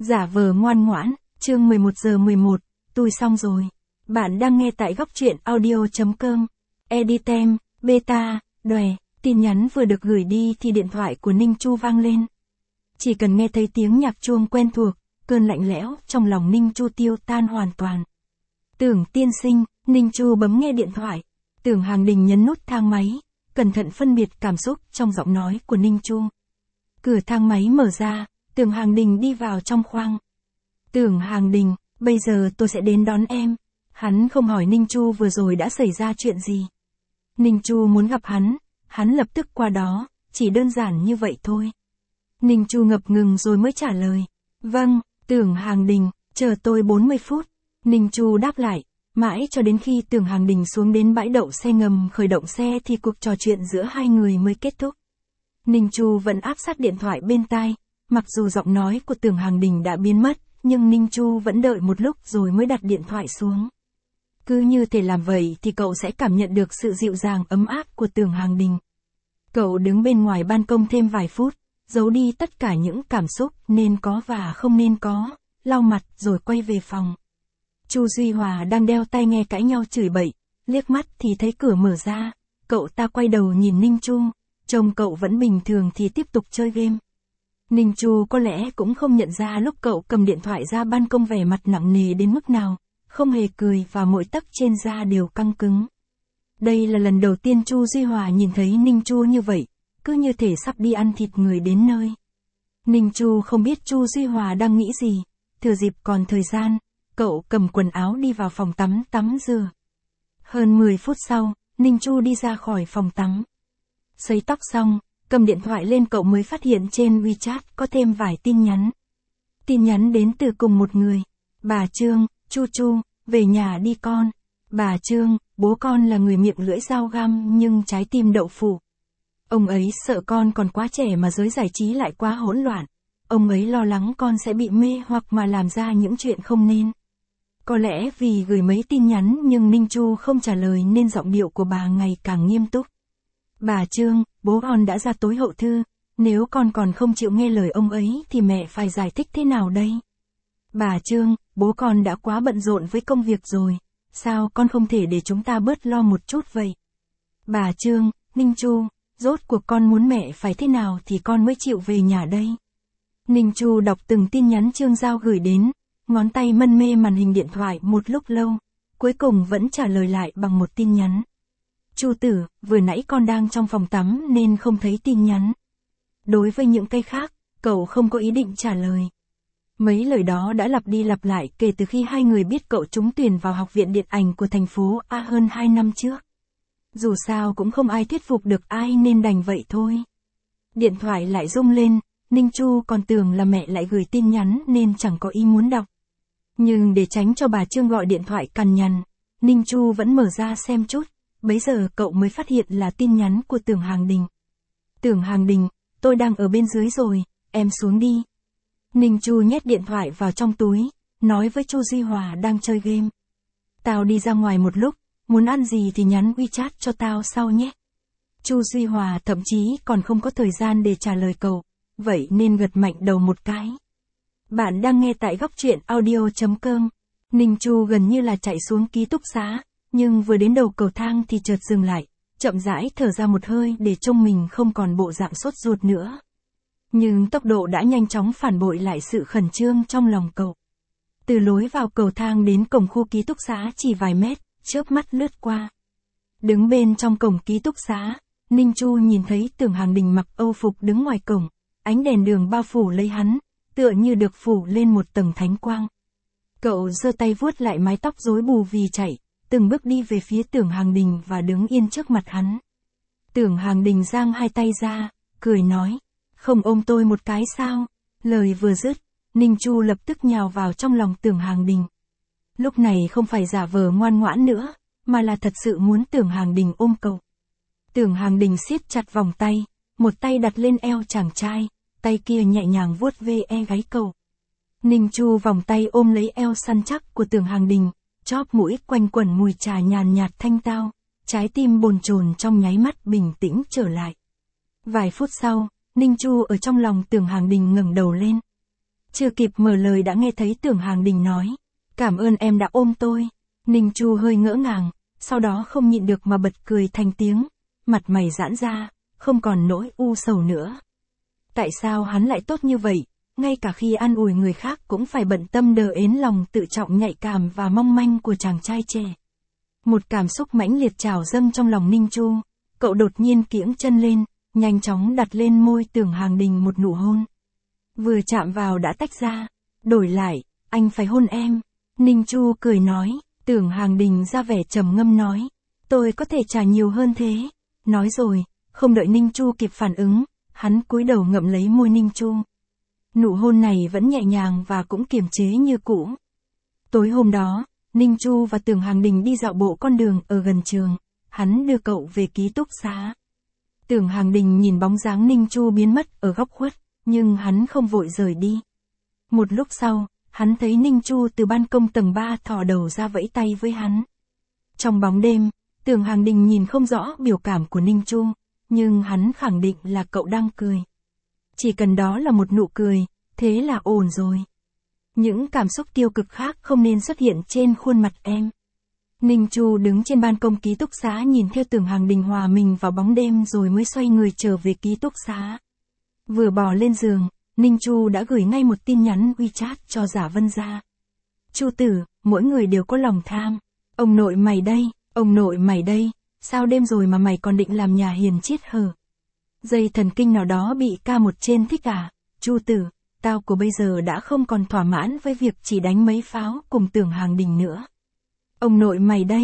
Giả vờ ngoan ngoãn, chương 11 giờ 11, tôi xong rồi. Bạn đang nghe tại góc truyện audio.com. Editem, beta, đòe, tin nhắn vừa được gửi đi thì điện thoại của Ninh Chu vang lên. Chỉ cần nghe thấy tiếng nhạc chuông quen thuộc, cơn lạnh lẽo trong lòng Ninh Chu tiêu tan hoàn toàn. Tưởng tiên sinh, Ninh Chu bấm nghe điện thoại. Tưởng Hàng Đình nhấn nút thang máy, cẩn thận phân biệt cảm xúc trong giọng nói của Ninh Chu. Cửa thang máy mở ra, Tưởng Hàng Đình đi vào trong khoang. Tưởng Hàng Đình, bây giờ tôi sẽ đến đón em. Hắn không hỏi Ninh Chu vừa rồi đã xảy ra chuyện gì. Ninh Chu muốn gặp hắn lập tức qua đó, chỉ đơn giản như vậy thôi. Ninh Chu ngập ngừng rồi mới trả lời. Vâng, Tưởng Hàng Đình, chờ tôi 40 phút. Ninh Chu đáp lại, mãi cho đến khi Tưởng Hàng Đình xuống đến bãi đậu xe ngầm khởi động xe thì cuộc trò chuyện giữa hai người mới kết thúc. Ninh Chu vẫn áp sát điện thoại bên tai, mặc dù giọng nói của Tưởng Hàng Đình đã biến mất, nhưng Ninh Chu vẫn đợi một lúc rồi mới đặt điện thoại xuống. Cứ như thể làm vậy thì cậu sẽ cảm nhận được sự dịu dàng ấm áp của Tưởng Hàng Đình. Cậu đứng bên ngoài ban công thêm vài phút, giấu đi tất cả những cảm xúc nên có và không nên có, lau mặt rồi quay về phòng. Chu Duy Hòa đang đeo tai nghe cãi nhau chửi bậy, liếc mắt thì thấy cửa mở ra, cậu ta quay đầu nhìn Ninh Chu, trông cậu vẫn bình thường thì tiếp tục chơi game. Ninh Chu có lẽ cũng không nhận ra lúc cậu cầm điện thoại ra ban công vẻ mặt nặng nề đến mức nào, không hề cười và mỗi tấc trên da đều căng cứng. Đây là lần đầu tiên Chu Duy Hòa nhìn thấy Ninh Chu như vậy, cứ như thể sắp đi ăn thịt người đến nơi. Ninh Chu không biết Chu Duy Hòa đang nghĩ gì, thừa dịp còn thời gian, cậu cầm quần áo đi vào phòng tắm rửa. Hơn 10 phút sau, Ninh Chu đi ra khỏi phòng tắm. Sấy tóc xong, cầm điện thoại lên cậu mới phát hiện trên WeChat có thêm vài tin nhắn. Tin nhắn đến từ cùng một người. Bà Trương, Chu, về nhà đi con. Bà Trương, bố con là người miệng lưỡi dao găm nhưng trái tim đậu phụ. Ông ấy sợ con còn quá trẻ mà giới giải trí lại quá hỗn loạn. Ông ấy lo lắng con sẽ bị mê hoặc mà làm ra những chuyện không nên. Có lẽ vì gửi mấy tin nhắn nhưng Ninh Chu không trả lời nên giọng điệu của bà ngày càng nghiêm túc. Bà Trương, bố con đã ra tối hậu thư, nếu con còn không chịu nghe lời ông ấy thì mẹ phải giải thích thế nào đây? Bà Trương, bố con đã quá bận rộn với công việc rồi, sao con không thể để chúng ta bớt lo một chút vậy? Bà Trương, Ninh Chu, rốt cuộc con muốn mẹ phải thế nào thì con mới chịu về nhà đây? Ninh Chu đọc từng tin nhắn Trương Giao gửi đến, ngón tay mân mê màn hình điện thoại một lúc lâu, cuối cùng vẫn trả lời lại bằng một tin nhắn. Chu tử, vừa nãy con đang trong phòng tắm nên không thấy tin nhắn. Đối với những cái khác, cậu không có ý định trả lời. Mấy lời đó đã lặp đi lặp lại kể từ khi hai người biết cậu trúng tuyển vào Học viện Điện ảnh của thành phố A hơn 2 năm trước. Dù sao cũng không ai thuyết phục được ai nên đành vậy thôi. Điện thoại lại rung lên, Ninh Chu còn tưởng là mẹ lại gửi tin nhắn nên chẳng có ý muốn đọc. Nhưng để tránh cho bà Trương gọi điện thoại cằn nhằn, Ninh Chu vẫn mở ra xem chút. Bấy giờ cậu mới phát hiện là tin nhắn của Tưởng Hàng Đình. Tưởng Hàng Đình, tôi đang ở bên dưới rồi, em xuống đi. Ninh Chu nhét điện thoại vào trong túi, nói với Chu Duy Hòa đang chơi game. Tao đi ra ngoài một lúc, muốn ăn gì thì nhắn WeChat cho tao sau nhé. Chu Duy Hòa thậm chí còn không có thời gian để trả lời cậu, vậy nên gật mạnh đầu một cái. Bạn đang nghe tại góc truyện audio.com. Ninh Chu gần như là chạy xuống ký túc xá. Nhưng vừa đến đầu cầu thang thì chợt dừng lại, chậm rãi thở ra một hơi để trông mình không còn bộ dạng sốt ruột nữa. Nhưng tốc độ đã nhanh chóng phản bội lại sự khẩn trương trong lòng cậu. Từ lối vào cầu thang đến cổng khu ký túc xá chỉ vài mét, chớp mắt lướt qua. Đứng bên trong cổng ký túc xá, Ninh Chu nhìn thấy Tưởng Hàng Đình mặc âu phục đứng ngoài cổng, ánh đèn đường bao phủ lấy hắn, tựa như được phủ lên một tầng thánh quang. Cậu giơ tay vuốt lại mái tóc rối bù vì chạy. Từng bước đi về phía Tưởng Hàng Đình và đứng yên trước mặt hắn. Tưởng Hàng Đình giang hai tay ra, cười nói, không ôm tôi một cái sao? Lời vừa dứt, Ninh Chu lập tức nhào vào trong lòng Tưởng Hàng Đình. Lúc này không phải giả vờ ngoan ngoãn nữa, mà là thật sự muốn Tưởng Hàng Đình ôm cậu. Tưởng Hàng Đình siết chặt vòng tay, một tay đặt lên eo chàng trai, tay kia nhẹ nhàng vuốt ve gáy cậu. Ninh Chu vòng tay ôm lấy eo săn chắc của Tưởng Hàng Đình. Chóp mũi quanh quẩn mùi trà nhàn nhạt thanh tao, trái tim bồn chồn trong nháy mắt bình tĩnh trở lại. Vài phút sau, Ninh Chu ở trong lòng Tưởng Hàng Đình ngẩng đầu lên. Chưa kịp mở lời đã nghe thấy Tưởng Hàng Đình nói. Cảm ơn em đã ôm tôi. Ninh Chu hơi ngỡ ngàng, sau đó không nhịn được mà bật cười thành tiếng. Mặt mày giãn ra, không còn nỗi u sầu nữa. Tại sao hắn lại tốt như vậy, ngay cả khi an ủi người khác cũng phải bận tâm đờ ến lòng tự trọng nhạy cảm và mong manh của chàng trai trẻ. Một cảm xúc mãnh liệt trào dâng trong lòng Ninh Chu, cậu đột nhiên kiễng chân lên, nhanh chóng đặt lên môi Tưởng Hàng Đình một nụ hôn. Vừa chạm vào đã tách ra, đổi lại, anh phải hôn em. Ninh Chu cười nói, Tưởng Hàng Đình ra vẻ trầm ngâm nói, tôi có thể trả nhiều hơn thế. Nói rồi, không đợi Ninh Chu kịp phản ứng, hắn cúi đầu ngậm lấy môi Ninh Chu. Nụ hôn này vẫn nhẹ nhàng và cũng kiềm chế như cũ. Tối hôm đó, Ninh Chu và Tưởng Hàng Đình đi dạo bộ con đường ở gần trường, hắn đưa cậu về ký túc xá. Tưởng Hàng Đình nhìn bóng dáng Ninh Chu biến mất ở góc khuất, nhưng hắn không vội rời đi. Một lúc sau, hắn thấy Ninh Chu từ ban công tầng 3 thò đầu ra vẫy tay với hắn. Trong bóng đêm, Tưởng Hàng Đình nhìn không rõ biểu cảm của Ninh Chu, nhưng hắn khẳng định là cậu đang cười. Chỉ cần đó là một nụ cười, thế là ổn rồi. Những cảm xúc tiêu cực khác không nên xuất hiện trên khuôn mặt em. Ninh Chu đứng trên ban công ký túc xá nhìn theo Tưởng Hàng Đình hòa mình vào bóng đêm rồi mới xoay người trở về ký túc xá. Vừa bò lên giường, Ninh Chu đã gửi ngay một tin nhắn WeChat cho Giả Vân Gia. Chu tử, mỗi người đều có lòng tham. Ông nội mày đây, sao đêm rồi mà mày còn định làm nhà hiền chiết hở? Dây thần kinh nào đó bị ca một trên thích à? Chu tử, tao của bây giờ đã không còn thỏa mãn với việc chỉ đánh mấy pháo cùng Tưởng Hàng Đình nữa. Ông nội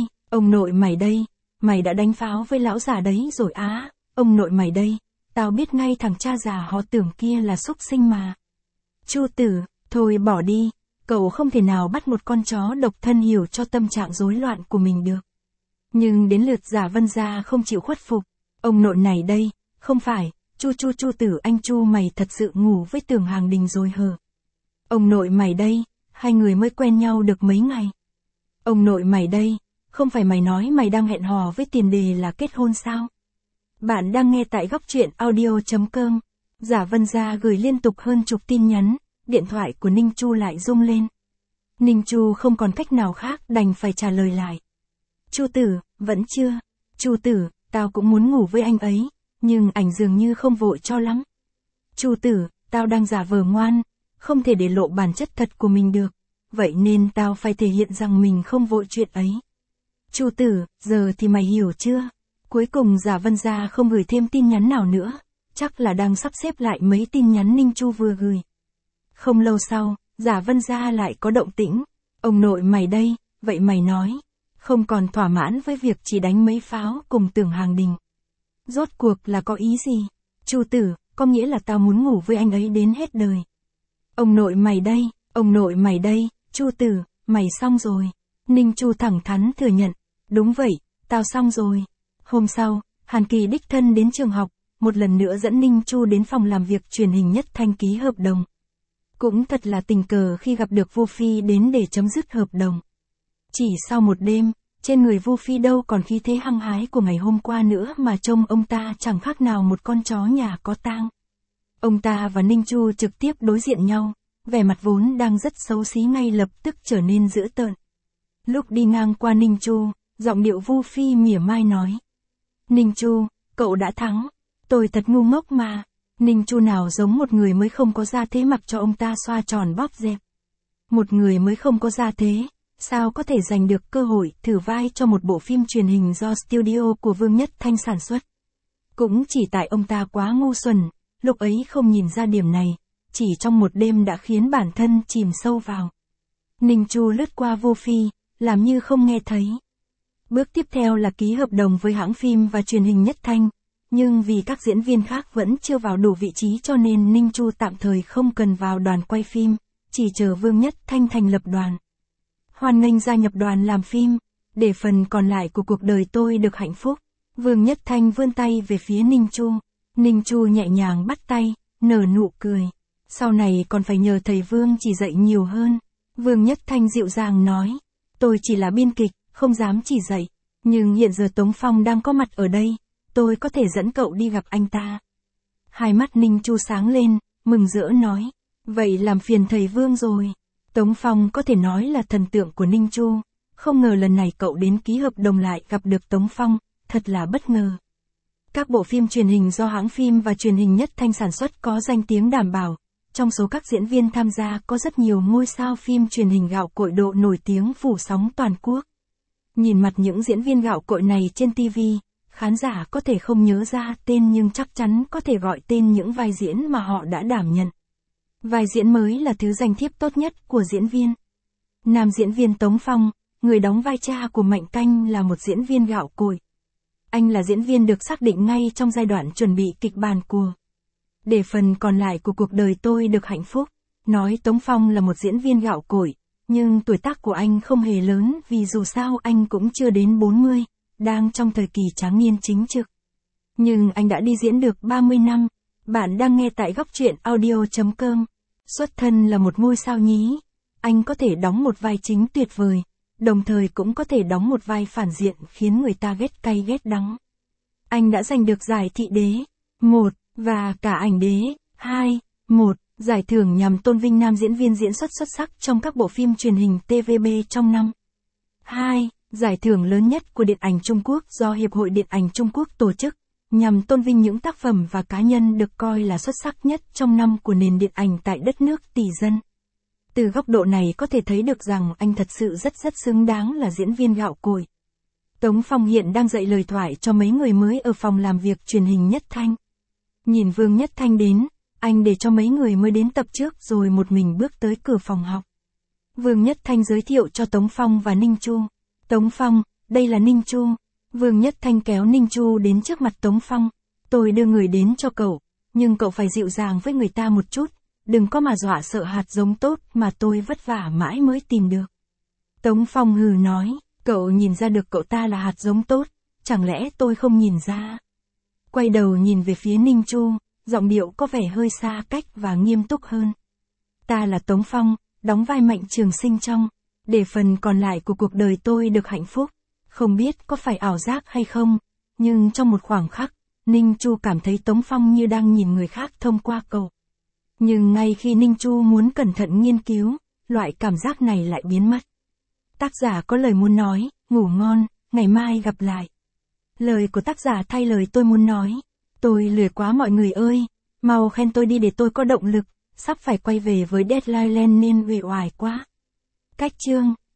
mày đây, mày đã đánh pháo với lão già đấy rồi á, ông nội mày đây, tao biết ngay thằng cha già họ Tưởng kia là súc sinh mà. Chu tử, thôi bỏ đi, cậu không thể nào bắt một con chó độc thân hiểu cho tâm trạng rối loạn của mình được. Nhưng đến lượt Giả Vân Gia không chịu khuất phục, ông nội này đây, không phải, Chu tử anh Chu mày thật sự ngủ với Tưởng Hàng Đình rồi hờ? Ông nội mày đây, hai người mới quen nhau được mấy ngày. Ông nội mày đây, không phải mày nói mày đang hẹn hò với tiền đề là kết hôn sao? Bạn đang nghe tại góc truyện audio.com. Giả Vân Gia gửi liên tục hơn chục tin nhắn, điện thoại của Ninh Chu lại rung lên. Ninh Chu không còn cách nào khác đành phải trả lời lại. Chu tử, vẫn chưa. Chu tử, tao cũng muốn ngủ với anh ấy, nhưng ảnh dường như không vội cho lắm. Chu tử, tao đang giả vờ ngoan, không thể để lộ bản chất thật của mình được, vậy nên tao phải thể hiện rằng mình không vội chuyện ấy. Chu tử, giờ thì mày hiểu chưa? Cuối cùng Giả Vân Gia không gửi thêm tin nhắn nào nữa, chắc là đang sắp xếp lại mấy tin nhắn Ninh Chu vừa gửi. Không lâu sau, Giả Vân Gia lại có động tĩnh. Ông nội mày đây, vậy mày nói, không còn thỏa mãn với việc chỉ đánh mấy pháo cùng Tưởng Hàng Đình. Rốt cuộc là có ý gì? Chu tử, có nghĩa là tao muốn ngủ với anh ấy đến hết đời. Ông nội mày đây, Chu tử, mày xong rồi. Ninh Chu thẳng thắn thừa nhận, đúng vậy, tao xong rồi. Hôm sau, Hàn Kỳ đích thân đến trường học, một lần nữa dẫn Ninh Chu đến phòng làm việc truyền hình Nhất Thanh ký hợp đồng. Cũng thật là tình cờ khi gặp được Vu Phi đến để chấm dứt hợp đồng. Chỉ sau một đêm, trên người Vu Phi đâu còn khí thế hăng hái của ngày hôm qua nữa mà trông ông ta chẳng khác nào một con chó nhà có tang. Ông ta và Ninh Chu trực tiếp đối diện nhau, vẻ mặt vốn đang rất xấu xí ngay lập tức trở nên dữ tợn. Lúc đi ngang qua Ninh Chu, giọng điệu Vu Phi mỉa mai nói. Ninh Chu, cậu đã thắng. Tôi thật ngu ngốc mà. Ninh Chu nào giống một người mới không có gia thế mặc cho ông ta xoa tròn bóp dẹp. Một người mới không có gia thế, sao có thể giành được cơ hội thử vai cho một bộ phim truyền hình do studio của Vương Nhất Thanh sản xuất. Cũng chỉ tại ông ta quá ngu xuẩn, lúc ấy không nhìn ra điểm này, chỉ trong một đêm đã khiến bản thân chìm sâu vào. Ninh Chu lướt qua Vu Phi, làm như không nghe thấy. Bước tiếp theo là ký hợp đồng với hãng phim và truyền hình Nhất Thanh, nhưng vì các diễn viên khác vẫn chưa vào đủ vị trí cho nên Ninh Chu tạm thời không cần vào đoàn quay phim, chỉ chờ Vương Nhất Thanh thành lập đoàn. Hoan nghênh gia nhập đoàn làm phim, để phần còn lại của cuộc đời tôi được hạnh phúc. Vương Nhất Thanh vươn tay về phía Ninh Chu. Ninh Chu nhẹ nhàng bắt tay, nở nụ cười. Sau này còn phải nhờ thầy Vương chỉ dạy nhiều hơn. Vương Nhất Thanh dịu dàng nói, tôi chỉ là biên kịch, không dám chỉ dạy, nhưng hiện giờ Tống Phong đang có mặt ở đây, tôi có thể dẫn cậu đi gặp anh ta. Hai mắt Ninh Chu sáng lên, mừng rỡ nói, Vậy làm phiền thầy Vương rồi. Tống Phong có thể nói là thần tượng của Ninh Chu. Không ngờ lần này cậu đến ký hợp đồng lại gặp được Tống Phong, thật là bất ngờ. Các bộ phim truyền hình do hãng phim và truyền hình Nhất Thanh sản xuất có danh tiếng đảm bảo. Trong số các diễn viên tham gia có rất nhiều ngôi sao phim truyền hình gạo cội độ nổi tiếng phủ sóng toàn quốc. Nhìn mặt những diễn viên gạo cội này trên TV, khán giả có thể không nhớ ra tên nhưng chắc chắn có thể gọi tên những vai diễn mà họ đã đảm nhận. Vai diễn mới là thứ danh thiếp tốt nhất của diễn viên. Nam diễn viên Tống Phong, người đóng vai cha của Mạnh Canh là một diễn viên gạo cội. Anh là diễn viên được xác định ngay trong giai đoạn chuẩn bị kịch bản của Để phần còn lại của cuộc đời tôi được hạnh phúc. Nói Tống Phong là một diễn viên gạo cội, nhưng tuổi tác của anh không hề lớn vì dù sao anh cũng chưa đến 40, đang trong thời kỳ tráng niên chính trực. Nhưng anh đã đi diễn được 30 năm. Bạn đang nghe tại góc truyện audio.com. Xuất thân là một ngôi sao nhí. Anh có thể đóng một vai chính tuyệt vời, đồng thời cũng có thể đóng một vai phản diện khiến người ta ghét cay ghét đắng. Anh đã giành được giải Thị Đế 1 và cả Ảnh Đế 2, 1, giải thưởng nhằm tôn vinh nam diễn viên diễn xuất xuất sắc trong các bộ phim truyền hình TVB trong năm. 2. Giải thưởng lớn nhất của điện ảnh Trung Quốc do Hiệp hội Điện ảnh Trung Quốc tổ chức, nhằm tôn vinh những tác phẩm và cá nhân được coi là xuất sắc nhất trong năm của nền điện ảnh tại đất nước tỷ dân. Từ góc độ này có thể thấy được rằng anh thật sự rất xứng đáng là diễn viên gạo cội. Tống Phong hiện đang dạy lời thoại cho mấy người mới ở phòng làm việc truyền hình Nhất Thanh. Nhìn Vương Nhất Thanh đến, anh để cho mấy người mới đến tập trước rồi một mình bước tới cửa phòng học. Vương Nhất Thanh giới thiệu cho Tống Phong và Ninh Chu. Tống Phong, đây là Ninh Chu. Vương Nhất Thanh kéo Ninh Chu đến trước mặt Tống Phong. Tôi đưa người đến cho cậu, nhưng cậu phải dịu dàng với người ta một chút, đừng có mà dọa sợ hạt giống tốt mà tôi vất vả mãi mới tìm được. Tống Phong hừ nói, cậu nhìn ra được cậu ta là hạt giống tốt, chẳng lẽ tôi không nhìn ra? Quay đầu nhìn về phía Ninh Chu, giọng điệu có vẻ hơi xa cách và nghiêm túc hơn. Ta là Tống Phong, đóng vai Mạnh Trường Sinh trong Để phần còn lại của cuộc đời tôi được hạnh phúc. Không biết có phải ảo giác hay không, nhưng trong một khoảng khắc, Ninh Chu cảm thấy Tống Phong như đang nhìn người khác thông qua cậu. Nhưng ngay khi Ninh Chu muốn cẩn thận nghiên cứu, loại cảm giác này lại biến mất. Tác giả có lời muốn nói, ngủ ngon, ngày mai gặp lại. Lời của tác giả thay lời tôi muốn nói. Tôi lười quá mọi người ơi, mau khen tôi đi để tôi có động lực, sắp phải quay về với deadline lên nên uể oải quá. Cách chương